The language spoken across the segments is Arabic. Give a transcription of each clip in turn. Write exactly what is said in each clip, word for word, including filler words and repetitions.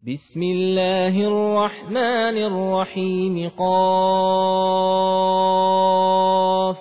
بسم الله الرحمن الرحيم قاف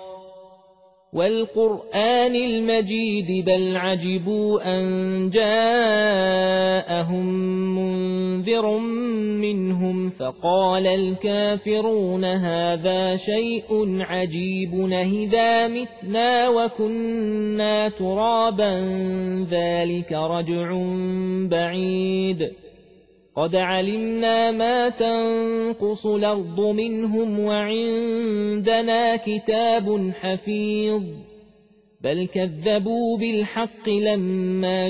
والقرآن المجيد بل عجبوا أن جاءهم منذر منهم فقال الكافرون هذا شيء عجيب أإذا متنا وكنا ترابا ذلك رجع بعيد قد علمنا ما تنقص الأرض منهم وعندنا كتاب حفيظ بل كذبوا بالحق لما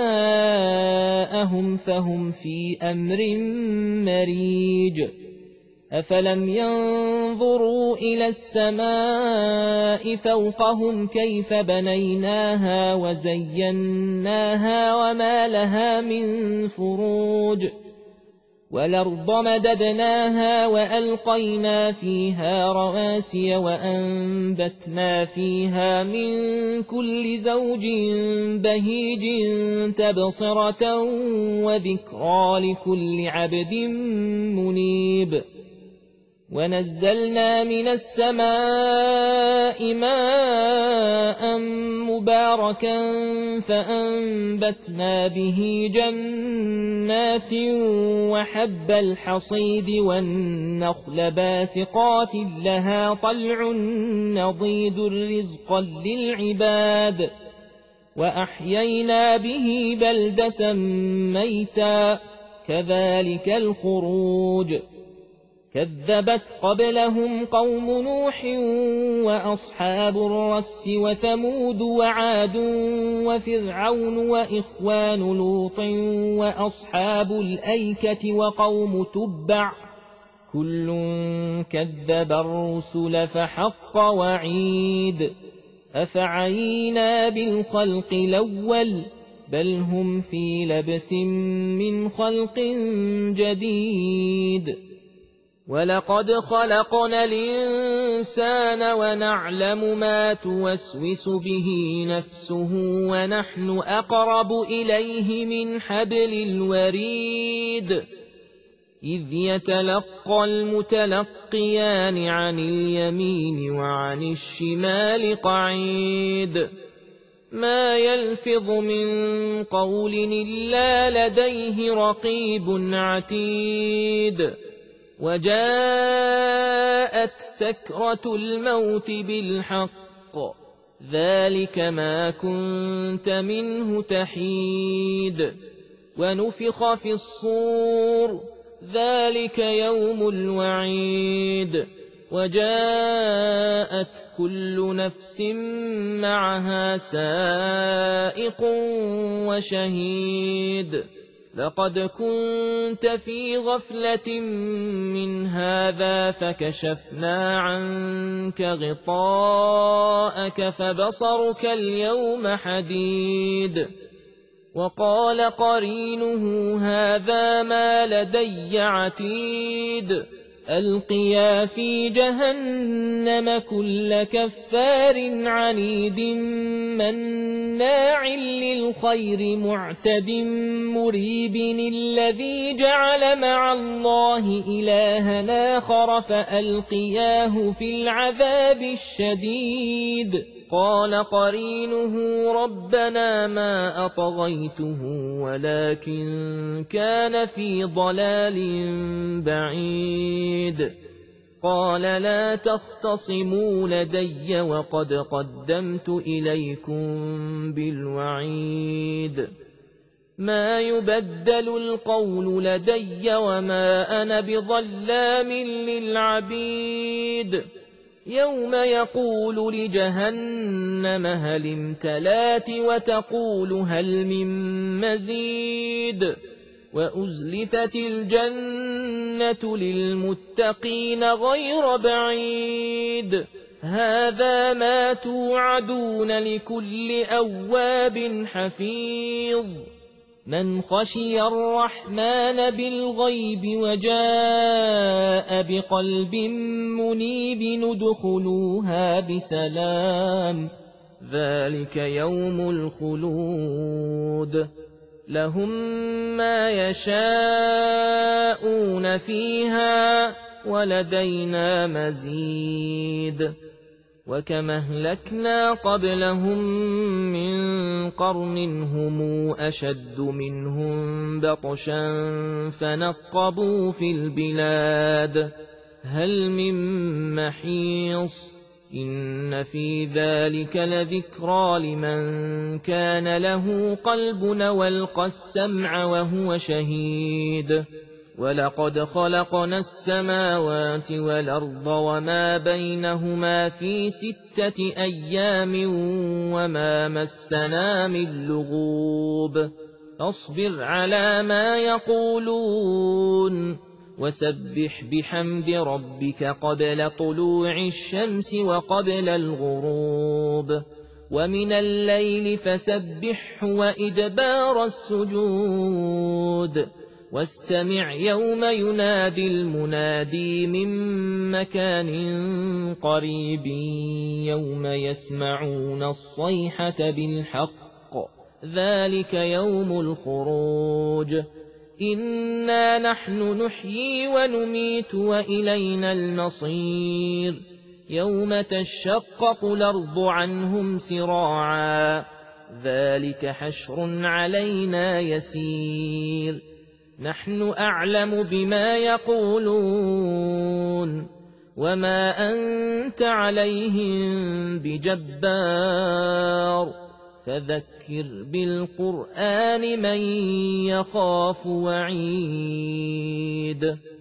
جاءهم فهم في أمر مريج أفلم ينظروا إلى السماء فوقهم كيف بنيناها وزيناها وما لها من فروج والأرض مددناها وألقينا فيها رواسي وأنبتنا فيها من كل زوج بهيج تبصرة وذكرى لكل عبد منيب ونزلنا من السماء ماء مباركا فأنبتنا به جنات وحب الحصيد والنخل باسقات لها طلع نضيد رزقا للعباد وأحيينا به بلدة ميتا كذلك الخروج كذبت قبلهم قوم نوح وأصحاب الرس وثمود وعاد وفرعون وإخوان لوط وأصحاب الأيكة وقوم تبع كل كذب الرسل فحق وعيد أفعينا بالخلق الأول بل هم في لبس من خلق جديد ولقد خلقنا الإنسان ونعلم ما توسوس به نفسه ونحن أقرب إليه من حبل الوريد إذ يتلقى المتلقيان عن اليمين وعن الشمال قعيد ما يلفظ من قول إلا لديه رقيب عتيد وجاءت سكرة الموت بالحق ذلك ما كنت منه تحيد ونفخ في الصور ذلك يوم الوعيد وجاءت كل نفس معها سائق وشهيد لقد كنت في غفلة من هذا فكشفنا عنك غطاءك فبصرك اليوم حديد وقال قرينه هذا ما لدي عتيد ألقيا في جهنم كل كفار عنيد مناع للخير معتد مريب الذي جعل مع الله إلها آخر فألقياه في العذاب الشديد قال قرينه ربنا ما أطغيته ولكن كان في ضلال بعيد قال لا تختصموا لدي وقد قدمت إليكم بالوعيد ما يبدل القول لدي وما أنا بظلام للعبيد يوم يقول لجهنم هل امتلات وتقول هل من مزيد وأزلفت الجنة للمتقين غير بعيد هذا ما توعدون لكل أواب حفيظ من خشي الرحمن بالغيب وجاء بقلب منيب ندخلوها بسلام ذلك يوم الخلود لهم ما يشاءون فيها ولدينا مزيد وكما أهلكنا قبلهم من قرن هم أشد منهم بطشا فنقبوا في البلاد هل من محيص إن في ذلك لذكرى لمن كان له قلب والقى السمع وهو شهيد ولقد خلقنا السماوات والأرض وما بينهما في ستة أيام وما مسنا من لغوب أصبر على ما يقولون وسبح بحمد ربك قبل طلوع الشمس وقبل الغروب ومن الليل فسبحه وإدبار السجود واستمع يوم ينادي المنادي من مكان قريب يوم يسمعون الصيحة بالحق ذلك يوم الخروج إنا نحن نحيي ونميت وإلينا المصير يوم تشقق الأرض عنهم سراعا ذلك حشر علينا يسير نحن أعلم بما يقولون وما أنت عليهم بجبار فذكر بالقرآن من يخاف وعيد